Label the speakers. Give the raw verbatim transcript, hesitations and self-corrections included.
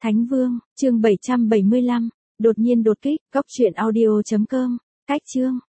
Speaker 1: Thánh Vương, chương bảy trăm bảy mươi lăm, đột nhiên đột kích, góc truyện audio chấm com, cách chương.